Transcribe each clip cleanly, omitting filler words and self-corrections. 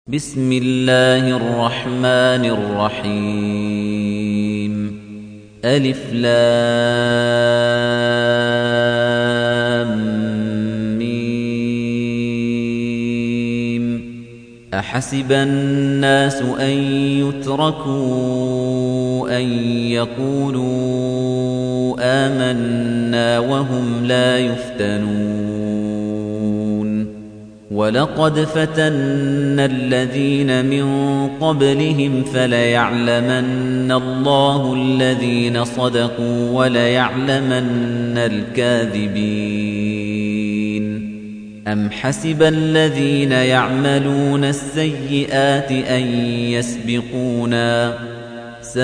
بسم الله الرحمن الرحيم ألف لام ميم أحسب الناس أن يتركوا أن يقولوا آمنا وهم لا يفتنون وَلَقَدْ فَتَنَّا الَّذِينَ مِن قَبْلِهِمْ فَلَيَعْلَمَنَّ اللَّهُ الَّذِينَ صَدَقُوا وَلَيَعْلَمَنَّ الْكَاذِبِينَ أَمْ حَسِبَ الَّذِينَ يَعْمَلُونَ السَّيِّئَاتِ أَن يَسْبِقُونَا سَاءَ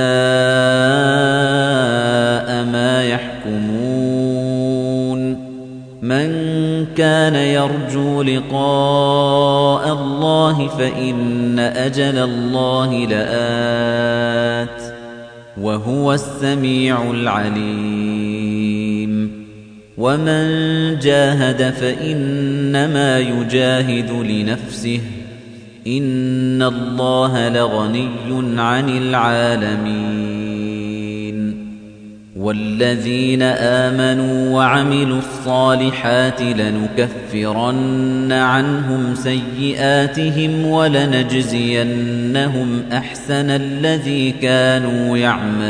مَا يَحْكُمُونَ مَنْ كَانَ يَرْجُو لِقَاءَ اللَّهِ فَإِنَّ أَجَلَ اللَّهِ لَآتٍ وَهُوَ السَّمِيعُ الْعَلِيمُ وَمَنْ جَاهَدَ فَإِنَّمَا يُجَاهِدُ لِنَفْسِهِ إِنَّ اللَّهَ لَغَنِيٌّ عَنِ الْعَالَمِينَ وَالَّذِينَ آمَنُوا وَعَمِلُوا الصَّالِحَاتِ لَنُكَفِّرَنَّ عَنْهُمْ سَيِّئَاتِهِمْ وَلَنَجْزِيَنَّهُمْ أَحْسَنَ الَّذِي كَانُوا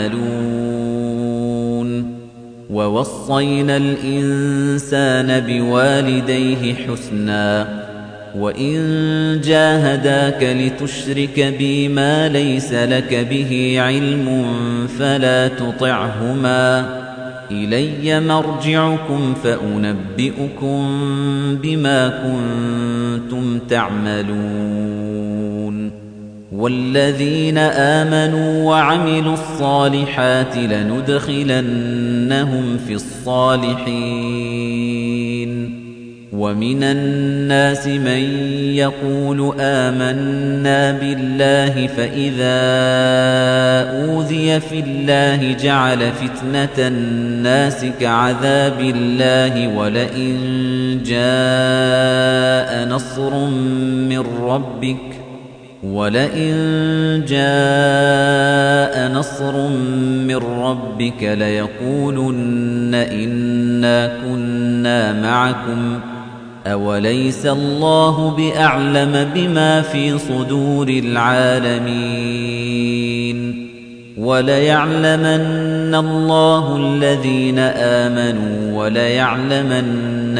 يَعْمَلُونَ وَوَصَّيْنَا الْإِنسَانَ بِوَالِدَيْهِ حُسْنًا وَإِن جَاهَدَاكَ لِتُشْرِكَ بِي مَا لَيْسَ لَكَ بِهِ عِلْمٌ فَلَا تُطِعْهُمَا إِلَيَّ مَرْجِعُكُمْ فَأُنَبِّئُكُم بِمَا كُنتُمْ تَعْمَلُونَ وَالَّذِينَ آمَنُوا وَعَمِلُوا الصَّالِحَاتِ لَنُدْخِلَنَّهُمْ فِي الصَّالِحِينَ وَمِنَ النَّاسِ مَن يَقُولُ آمَنَّا بِاللَّهِ فَإِذَا أُوذِيَ فِي اللَّهِ جَعَلَ فِتْنَةَ النَّاسِ كَعَذَابِ اللَّهِ وَلَئِن جَاءَ نَصْرٌ مِّن رَّبِّكَ لَيَقُولُنَّ إِنَّا كُنَّا مَعَكُمْ أَوَلَيْسَ اللَّهُ بِأَعْلَمَ بِمَا فِي صُدُورِ الْعَالَمِينَ وَلَيَعْلَمَنَّ اللَّهُ الَّذِينَ آمَنُوا وَلَيَعْلَمَنَّ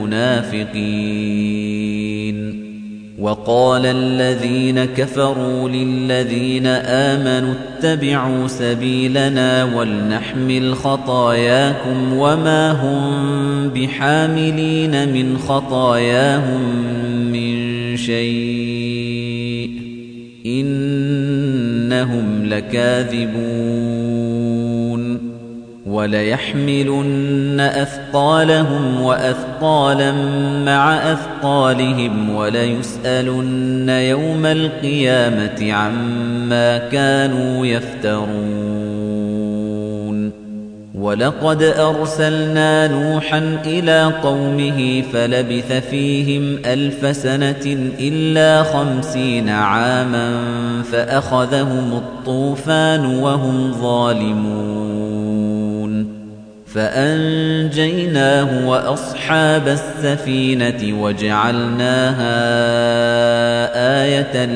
الْمُنَافِقِينَ وَقَالَ الَّذِينَ كَفَرُوا لِلَّذِينَ آمَنُوا اتَّبِعُوا سَبِيلَنَا وَلْنَحْمِلْ خَطَايَاكُمْ وَمَا هُمْ بِحَامِلِينَ مِنْ خَطَايَاهُمْ مِنْ شَيْءٍ إِنَّهُمْ لَكَاذِبُونَ وَلَيَحْمِلُنَّ أَثْقَالَهُمْ وَأَثْقَالًا مَعَ أَثْقَالِهِمْ وَلَيُسْأَلُنَّ يَوْمَ الْقِيَامَةِ عَمَّا كَانُوا يَفْتَرُونَ وَلَقَدْ أَرْسَلْنَا نُوحًا إِلَى قَوْمِهِ فَلَبِثَ فِيهِمْ 1000 سَنَةٍ إِلَّا 50 عَامًا فَأَخَذَهُمُ الطُّوفَانُ وَهُمْ ظَالِمُونَ فَأَنجَيْنَاهُ وَأَصْحَابَ السَّفِينَةِ وَجَعَلْنَاهَا آيَةً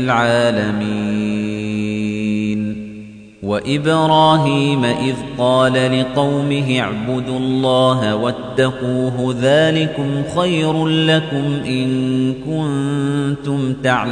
لِلْعَالَمِينَ وَإِبْرَاهِيمَ إِذْ قَالَ لِقَوْمِهِ اعْبُدُوا اللَّهَ وَاتَّقُوهُ ذَلِكُمْ خَيْرٌ لَّكُمْ إِن كُنتُمْ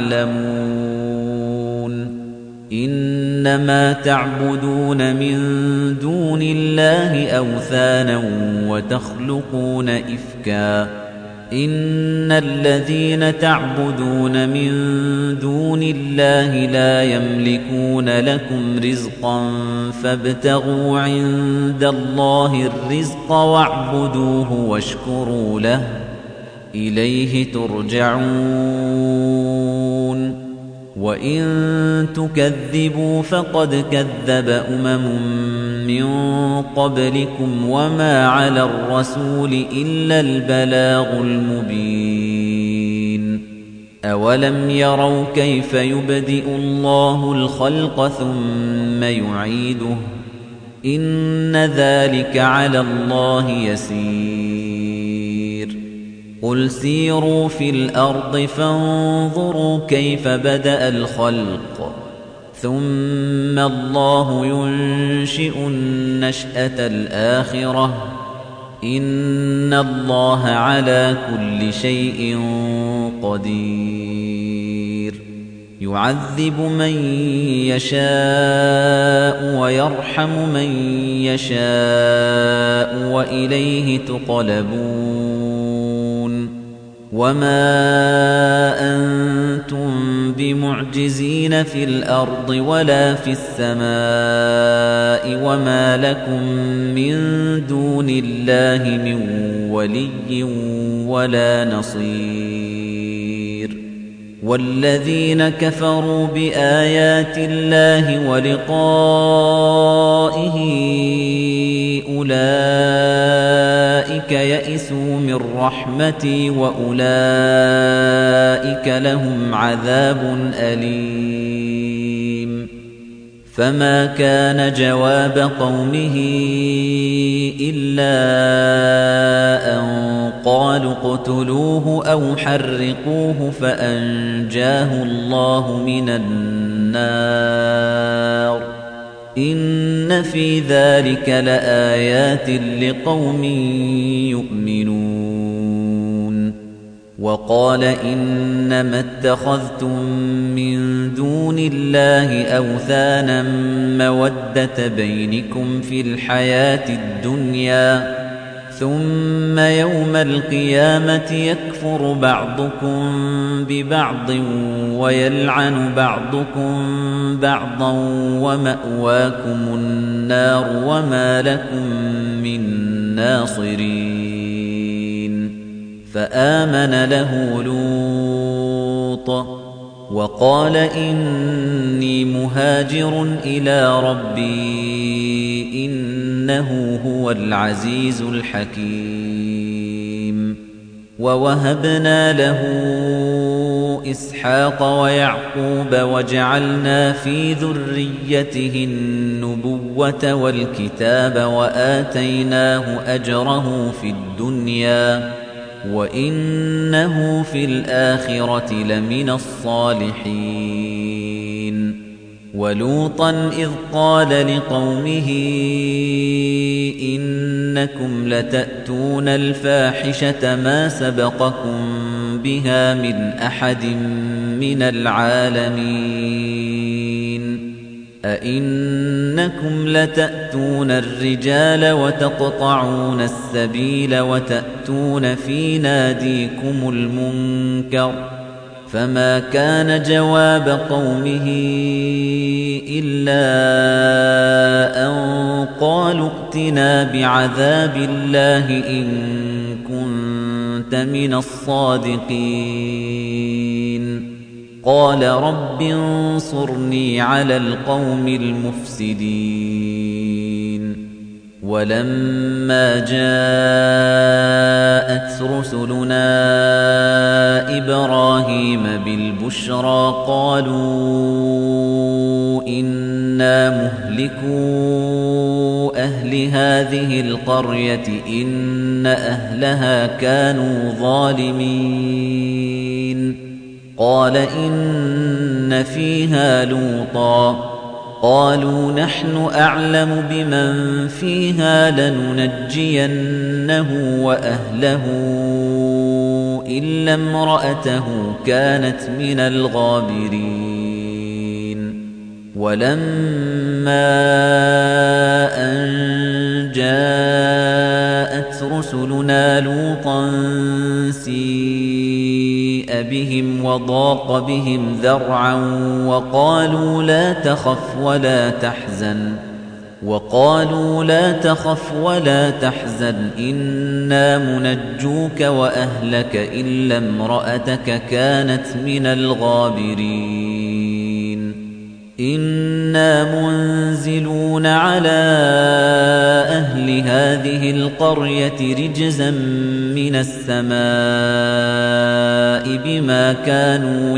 تَعْلَمُونَ إِنَّمَا تَعْبُدُونَ مِن دُونِ اللَّهِ أَوْثَانًا وَتَخْلُقُونَ إِفْكًا إِنَّ الَّذِينَ تَعْبُدُونَ مِن دُونِ اللَّهِ لَا يَمْلِكُونَ لَكُمْ رِزْقًا فَابْتَغُوا عِندَ اللَّهِ الرِّزْقَ وَاعْبُدُوهُ وَاشْكُرُوا لَهُ إِلَيْهِ تُرْجَعُونَ وَإِن تُكَذِّبُوا فَقَدْ كَذَّبَ مِن قَبْلِكُمْ وَمَا عَلَى الرَّسُولِ إِلَّا الْبَلَاغُ الْمُبِينُ أَوَلَمْ يَرَوْا كَيْفَ يُبْدِئُ اللَّهُ الْخَلْقَ ثُمَّ يُعِيدُهُ إِنَّ ذَلِكَ عَلَى اللَّهِ يَسِيرٌ قُلْ سِيرُوا فِي الْأَرْضِ فَانظُرُوا كَيْفَ بَدَأَ الْخَلْقَ ثُمَّ اللَّهُ يُنشِئُ النَّشْأَةَ الْآخِرَةَ إِنَّ اللَّهَ عَلَى كُلِّ شَيْءٍ قدير يعذب من يشاء ويرحم من يشاء وإليه تقلبون وما أنتم بمعجزين في الأرض ولا في السماء وما لكم من دون الله من ولي ولا نصير والذين كفروا بآيات الله ولقائه أولئك يئسوا من رحمتي وأولئك لهم عذاب أليم فما كان جواب قومه إلا أن قالوا اقتلوه أو حرقوه فأنجاه الله من النار إن في ذلك لآيات لقوم يؤمنون وقال إنما اتخذتم من دون الله أوثانا مودة بينكم في الحياة الدنيا ثم يوم القيامة يكفر بعضكم ببعض ويلعن بعضكم بعضا ومأواكم النار وما لكم من ناصرين فآمن له لوط وقال إني مهاجر إلى ربي إنه هو العزيز الحكيم ووهبنا له إسحاق ويعقوب وجعلنا في ذريته النبوة والكتاب وآتيناه أجره في الدنيا وإنه في الآخرة لمن الصالحين ولوطا إذ قال لقومه إنكم لتأتون الفاحشة ما سبقكم بها من أحد من العالمين أئنكم لتأتون الرجال وتقطعون السبيل وتأتون في ناديكم المنكر فما كان جواب قومه إلا أن قالوا ائتنا بعذاب الله إن كنت من الصادقين قال رب انصرني على القوم المفسدين ولما جاءت رسلنا إبراهيم بالبشرى قالوا إنا مهلكو أهل هذه القرية إن أهلها كانوا ظالمين قال إن فيها لوطا قالوا نحن أعلم بمن فيها لننجينه وأهله إلا امرأته كانت من الغابرين ولما أن جاءت رسلنا لوطا سيء بهم وضاق بهم ذرعا وقالوا لا تخف ولا تحزن إنا منجوك وأهلك إلا امرأتك كانت من الغابرين إنا منزلون على أهل هذه القرية رجزا مِّنَ السَّمَاءِ بِمَا كَانُوا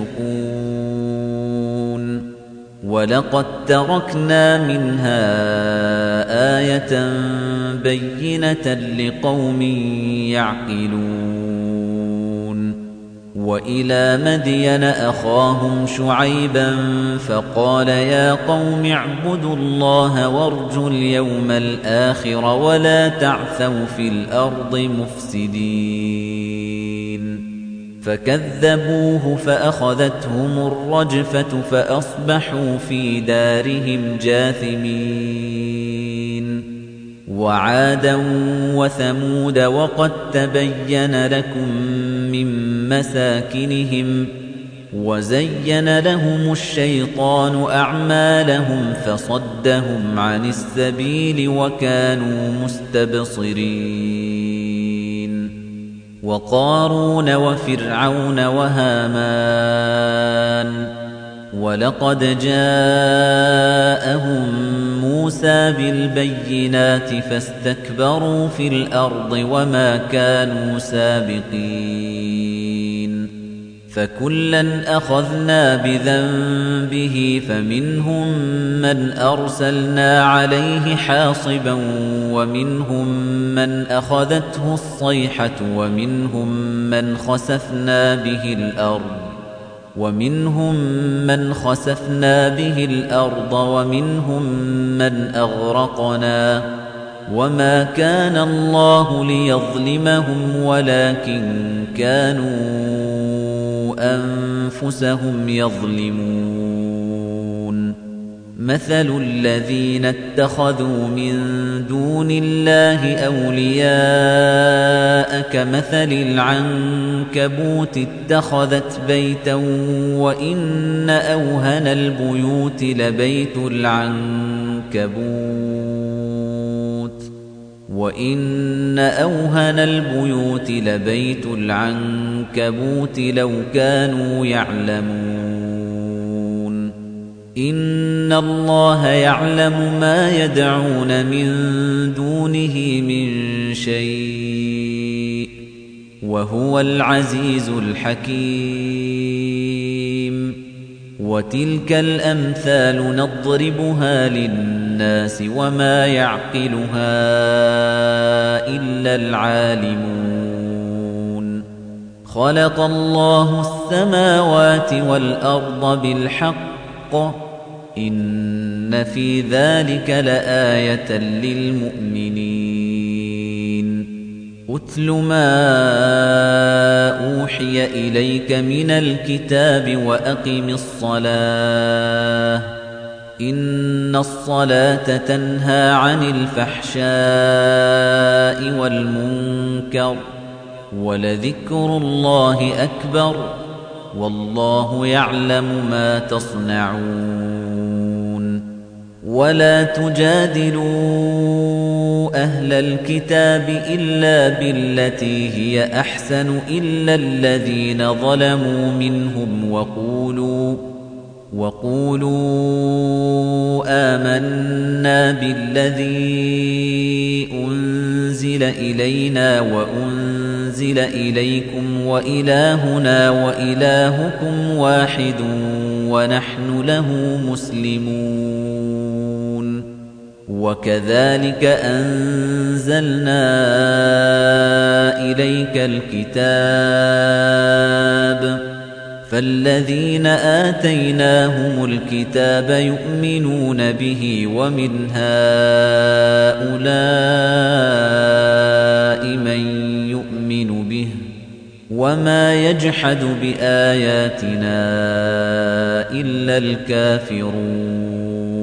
يَفْسُقُونَ وَلَقَدْ تَرَكْنَا مِنْهَا آيَةً بَيِّنَةً لِقَوْمٍ يَعْقِلُونَ وَإِلَى مَدْيَنَ أَخَاهُمْ شُعَيْبًا فَقَالَ يَا قَوْمِ اعْبُدُوا اللَّهَ وَارْجُوا الْيَوْمَ الْآخِرَ وَلَا تَعْثَوْا فِي الْأَرْضِ مُفْسِدِينَ فَكَذَّبُوهُ فَأَخَذَتْهُمُ الرَّجْفَةُ فَأَصْبَحُوا فِي دَارِهِمْ جَاثِمِينَ وَعَادًا وَثَمُودَ وَقَدْ تَبَيَّنَ لَكُم مِّن مَّسَاكِنِهِمْ وَزَيَّنَ لَهُمُ الشَّيْطَانُ أَعْمَالَهُمْ فَصَدَّهُمْ عَنِ السَّبِيلِ وَكَانُوا مُسْتَبْصِرِينَ وَقَارُونَ وَفِرْعَوْنَ وَهَامَانَ وَلَقَدْ جَاءَهُم مُوسَى بِالْبَيِّنَاتِ فَاسْتَكْبَرُوا فِي الْأَرْضِ وَمَا كَانُوا سَابِقِينَ فَكُلًّا أَخَذْنَا بِذَنبِهِ فَمِنْهُم مَّنْ أَرْسَلْنَا عَلَيْهِ حَاصِبًا وَمِنْهُم مَّنْ أَخَذَتْهُ الصَّيْحَةُ وَمِنْهُم مَّنْ خَسَفْنَا بِهِ الْأَرْضَ وَمِنْهُم مَّنْ أَغْرَقْنَا وَمَا كَانَ اللَّهُ لِيَظْلِمَهُمْ وَلَكِن كَانُوا أَنفُسَهُمْ يَظْلِمُونَ مَثَلُ الَّذِينَ اتَّخَذُوا مِن دُونِ اللَّهِ أَوْلِيَاءَ كَمَثَلِ الْعَنكَبُوتِ اتَّخَذَتْ بَيْتًا وَإِنَّ أَوْهَنَ الْبُيُوتِ لَبَيْتُ الْعَنكَبُوتِ لَوْ كَانُوا يَعْلَمُونَ إِنَّ اللَّهَ يَعْلَمُ مَا يَدْعُونَ مِن دُونِهِ مِن شَيْءٍ وَهُوَ الْعَزِيزُ الْحَكِيمُ وَتِلْكَ الْأَمْثَالُ نَضْرِبُهَا لِلنَّاسِ وَمَا يَعْقِلُهَا إِلَّا الْعَالِمُونَ خَلَقَ اللَّهُ السَّمَاوَاتِ وَالْأَرْضَ بِالْحَقِّ إِنَّ فِي ذَلِكَ لَآيَةً لِلْمُؤْمِنِينَ أُتْلُ مَا أُوحِيَ إِلَيْكَ مِنَ الْكِتَابِ وَأَقِمِ الصَّلَاةَ إِنَّ الصَّلَاةَ تَنْهَى عَنِ الْفَحْشَاءِ وَالْمُنكَرِ وَلَذِكْرُ اللَّهِ أَكْبَرُ وَاللَّهُ يَعْلَمُ مَا تَصْنَعُونَ وَلَا تُجَادِلُوا أَهْلَ الْكِتَابِ إِلَّا بِالَّتِي هِيَ أَحْسَنُ إِلَّا الَّذِينَ ظَلَمُوا مِنْهُمْ وَقُولُوا آمَنَّا بِالَّذِي أُنزِلَ إِلَيْنَا وَأُنزِلَ إِلَيْكُمْ وَإِلَٰهُنَا وَإِلَٰهُكُمْ وَاحِدٌ وَنَحْنُ لَهُ مُسْلِمُونَ وَكَذَلِكَ أَنزَلْنَا إِلَيْكَ الْكِتَابَ فَالَّذِينَ آتَيْنَاهُمُ الْكِتَابَ يُؤْمِنُونَ بِهِ وَمِنْ هَؤُلَاءِ مَن يُؤْمِنُ بِهِ وَمَا يَجْحَدُ بِآيَاتِنَا إِلَّا الْكَافِرُونَ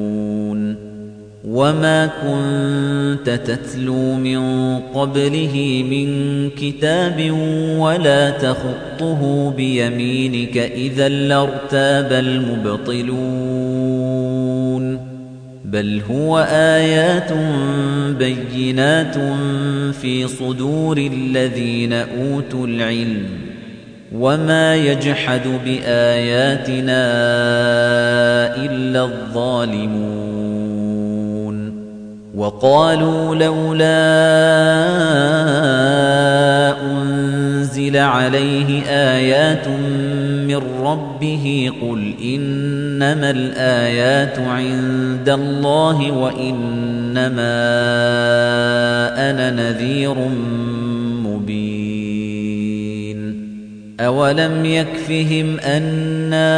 وَمَا كُنتَ تَتْلُو مِن قَبْلِهِ مِن كِتَابٍ وَلَا تَخُطُّهُ بِيَمِينِكَ إِذًا لَّارْتَابَ الْمُبْطِلُونَ بَلْ هُوَ آيَاتٌ بَيِّنَاتٌ فِي صُدُورِ الَّذِينَ أُوتُوا الْعِلْمَ وَمَا يَجْحَدُ بِآيَاتِنَا إِلَّا الظَّالِمُونَ وَقَالُوا لَوْلَا أنزل عليه آيات من ربه قل إنما الآيات عند الله وإنما أنا نذير مبين أولم يكفهم أنا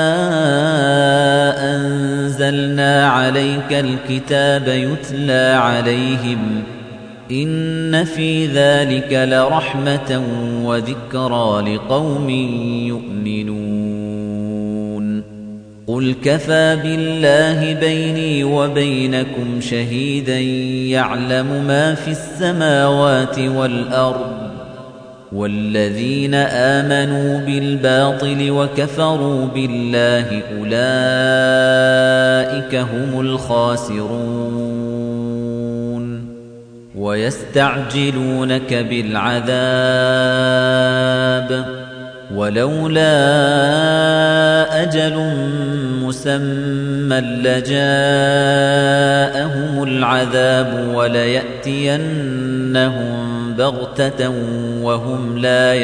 أنزلنا عليك الكتاب يتلى عليهم إن في ذلك لرحمة وذكرى لقوم يؤمنون قل كفى بالله بيني وبينكم شهيدا يعلم ما في السماوات والأرض والذين آمنوا بالباطل وكفروا بالله أولئك هم الخاسرون ويستعجلونك بالعذاب ولولا أجل مسمى لجاءهم العذاب وليأتينهم بغتة وهم لا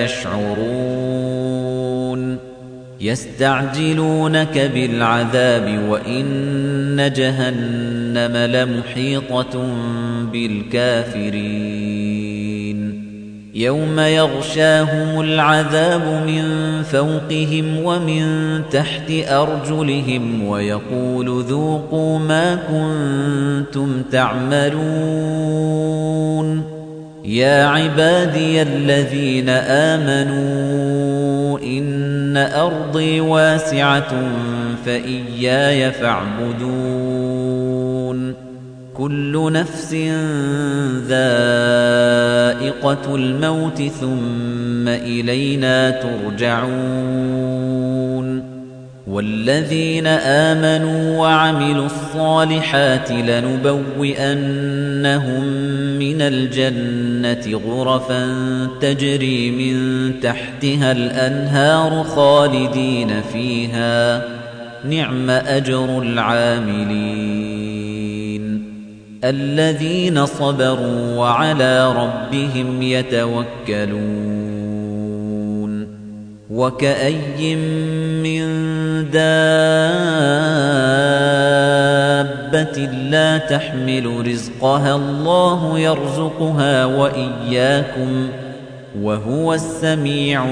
يشعرون يستعجلونك بالعذاب وإن جهنم لمحيطة بالكافرين يوم يغشاهم العذاب من فوقهم ومن تحت أرجلهم ويقول ذوقوا ما كنتم تعملون يا عبادي الذين آمنوا إن أرضي واسعة فإياي فاعبدون كل نفس ذائقة الموت ثم إلينا ترجعون والذين آمنوا وعملوا الصالحات لنبوئنهم من الجنة غرفا تجري من تحتها الأنهار خالدين فيها نعم أجر العاملين الذين صبروا وعلى ربهم يتوكلون وكأي من دابة لا تحمل رزقها الله يرزقها وإياكم وهو السميع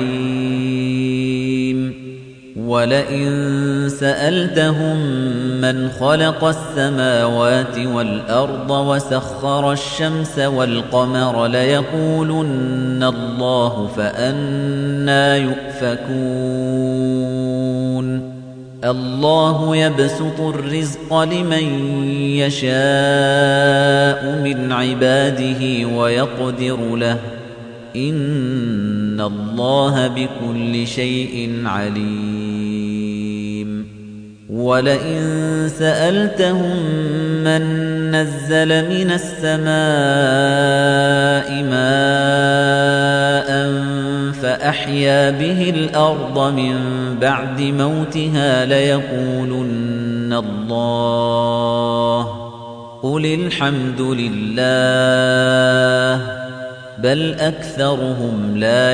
العليم ولئن سألتهم من خلق السماوات والأرض وسخر الشمس والقمر ليقولن الله فأنى يؤفكون الله يبسط الرزق لمن يشاء من عباده ويقدر له إن الله بكل شيء عليم ولئن سألتهم من نزل من السماء ماء فأحيا به الأرض من بعد موتها ليقولن الله قل الحمد لله بل أكثرهم لا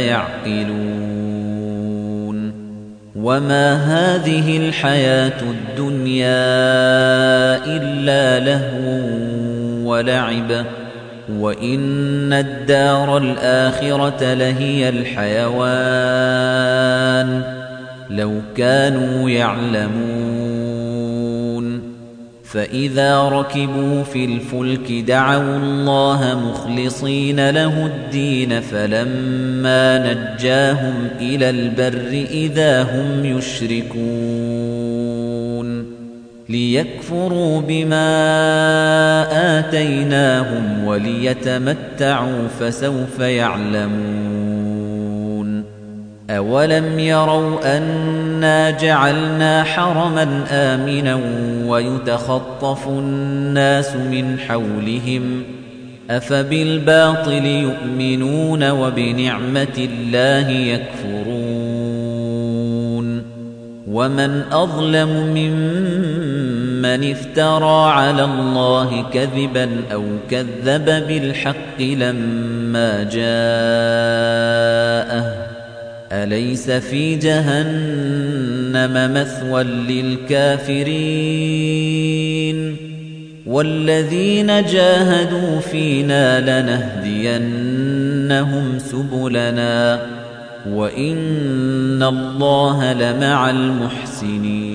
يعقلون وما هذه الحياة الدنيا إلا لهو ولعب وإن الدار الآخرة لهي الحيوان لو كانوا يعلمون فإذا ركبوا في الفلك دعوا الله مخلصين له الدين فلما نجاهم إلى البر إذا هم يشركون ليكفروا بما آتيناهم وليتمتعوا فسوف يعلمون أولم يروا أنا جعلنا حرما آمنا ويتخطف الناس من حولهم أفبالباطل يؤمنون وبنعمة الله يكفرون ومن أظلم ممن افترى على الله كذبا أو كذب بالحق لما جاءه أليس في جهنم مثوى للكافرين والذين جاهدوا فينا لنهدينهم سبلنا وإن الله لمع المحسنين